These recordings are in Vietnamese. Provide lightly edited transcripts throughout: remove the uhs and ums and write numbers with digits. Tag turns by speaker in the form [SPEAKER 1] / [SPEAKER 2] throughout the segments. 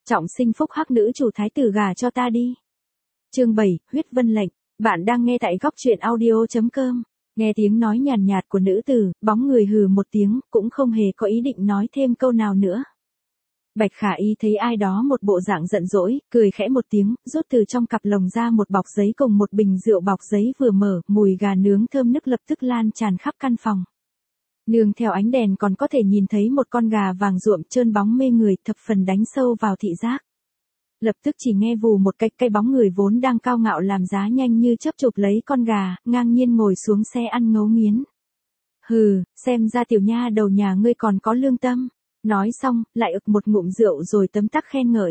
[SPEAKER 1] Trọng sinh phúc hắc nữ chủ thái tử gả cho ta đi. Chương 7, huyết vân lệnh. Bạn đang nghe tại góc truyện audio.com. Nghe tiếng nói nhàn nhạt của nữ tử, bóng người hừ một tiếng, cũng không hề có ý định nói thêm câu nào nữa. Bạch Khả Y thấy ai đó một bộ dạng giận dỗi, cười khẽ một tiếng, rút từ trong cặp lồng ra một bọc giấy cùng một bình rượu bọc giấy vừa mở, mùi gà nướng thơm nức lập tức lan tràn khắp căn phòng. Nương theo ánh đèn còn có thể nhìn thấy một con gà vàng ruộm trơn bóng mê người thập phần đánh sâu vào thị giác. Lập tức chỉ nghe vù một cái bóng người vốn đang cao ngạo làm giá nhanh như chớp chụp lấy con gà, ngang nhiên ngồi xuống xe ăn ngấu nghiến. Hừ, xem ra tiểu nha đầu nhà ngươi còn có lương tâm. Nói xong, lại ực một ngụm rượu rồi tấm tắc khen ngợi.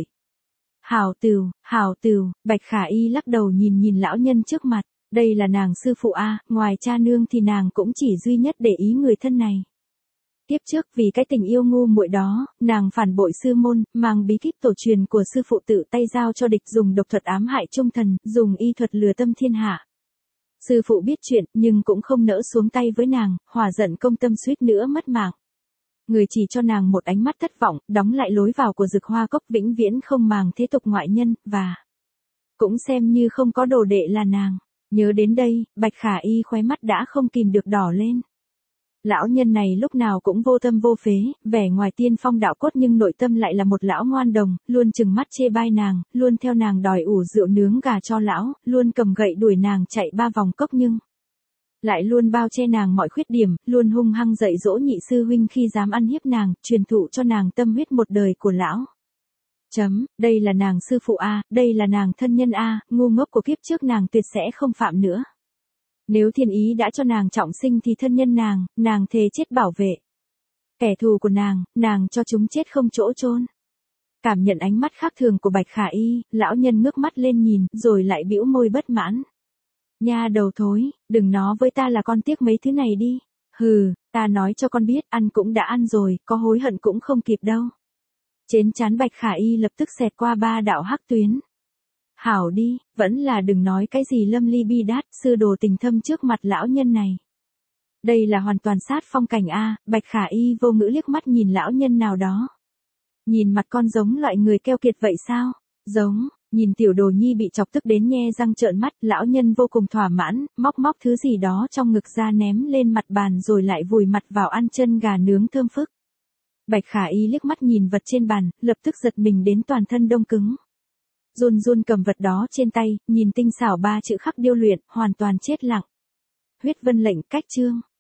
[SPEAKER 1] Hảo từu, Bạch Khả Y lắc đầu nhìn lão nhân trước mặt. Đây là nàng sư phụ a, ngoài cha nương thì nàng cũng chỉ duy nhất để ý người thân này. Tiếp trước vì cái tình yêu ngu muội đó, nàng phản bội sư môn, mang bí kíp tổ truyền của sư phụ tự tay giao cho địch dùng độc thuật ám hại trung thần, dùng y thuật lừa tâm thiên hạ. Sư phụ biết chuyện nhưng cũng không nỡ xuống tay với nàng, hỏa giận công tâm suýt nữa mất mạng. Người chỉ cho nàng một ánh mắt thất vọng, đóng lại lối vào của Dực Hoa Cốc vĩnh viễn không màng thế tục ngoại nhân, và cũng xem như không có đồ đệ là nàng. Nhớ đến đây, Bạch Khả Y khóe mắt đã không kìm được đỏ lên. Lão nhân này lúc nào cũng vô tâm vô phế, vẻ ngoài tiên phong đạo cốt nhưng nội tâm lại là một lão ngoan đồng, luôn trừng mắt chê bai nàng, luôn theo nàng đòi ủ rượu nướng gà cho lão, luôn cầm gậy đuổi nàng chạy 3 vòng cốc nhưng lại luôn bao che nàng mọi khuyết điểm, luôn hung hăng dạy dỗ nhị sư huynh khi dám ăn hiếp nàng, truyền thụ cho nàng tâm huyết một đời của lão. Đây là nàng sư phụ a, đây là nàng thân nhân a, ngu ngốc của kiếp trước nàng tuyệt sẽ không phạm nữa. Nếu thiên ý đã cho nàng trọng sinh thì thân nhân nàng thề chết bảo vệ. Kẻ thù của nàng cho chúng chết không chỗ chôn. Cảm nhận ánh mắt khác thường của Bạch Khả Y, lão nhân ngước mắt lên nhìn, rồi lại bĩu môi bất mãn. Nha đầu thối, đừng nói với ta là con tiếc mấy thứ này đi. Hừ, ta nói cho con biết, ăn cũng đã ăn rồi, có hối hận cũng không kịp đâu. Trên trán Bạch Khả Y lập tức xẹt qua 3 đạo hắc tuyến. Hảo đi, vẫn là đừng nói cái gì lâm ly bi đát, sư đồ tình thâm trước mặt lão nhân này. Đây là hoàn toàn sát phong cảnh a, Bạch Khả Y vô ngữ liếc mắt nhìn lão nhân nào đó. Nhìn mặt con giống loại người keo kiệt vậy sao? Giống, nhìn tiểu đồ nhi bị chọc tức đến nhe răng trợn mắt, lão nhân vô cùng thỏa mãn, móc thứ gì đó trong ngực ra ném lên mặt bàn rồi lại vùi mặt vào ăn chân gà nướng thơm phức. Bạch Khả Y liếc mắt nhìn vật trên bàn, lập tức giật mình đến toàn thân đông cứng. Run cầm vật đó trên tay, nhìn tinh xảo 3 chữ khắc điêu luyện, hoàn toàn chết lặng. Huyết vân lệnh cách chương.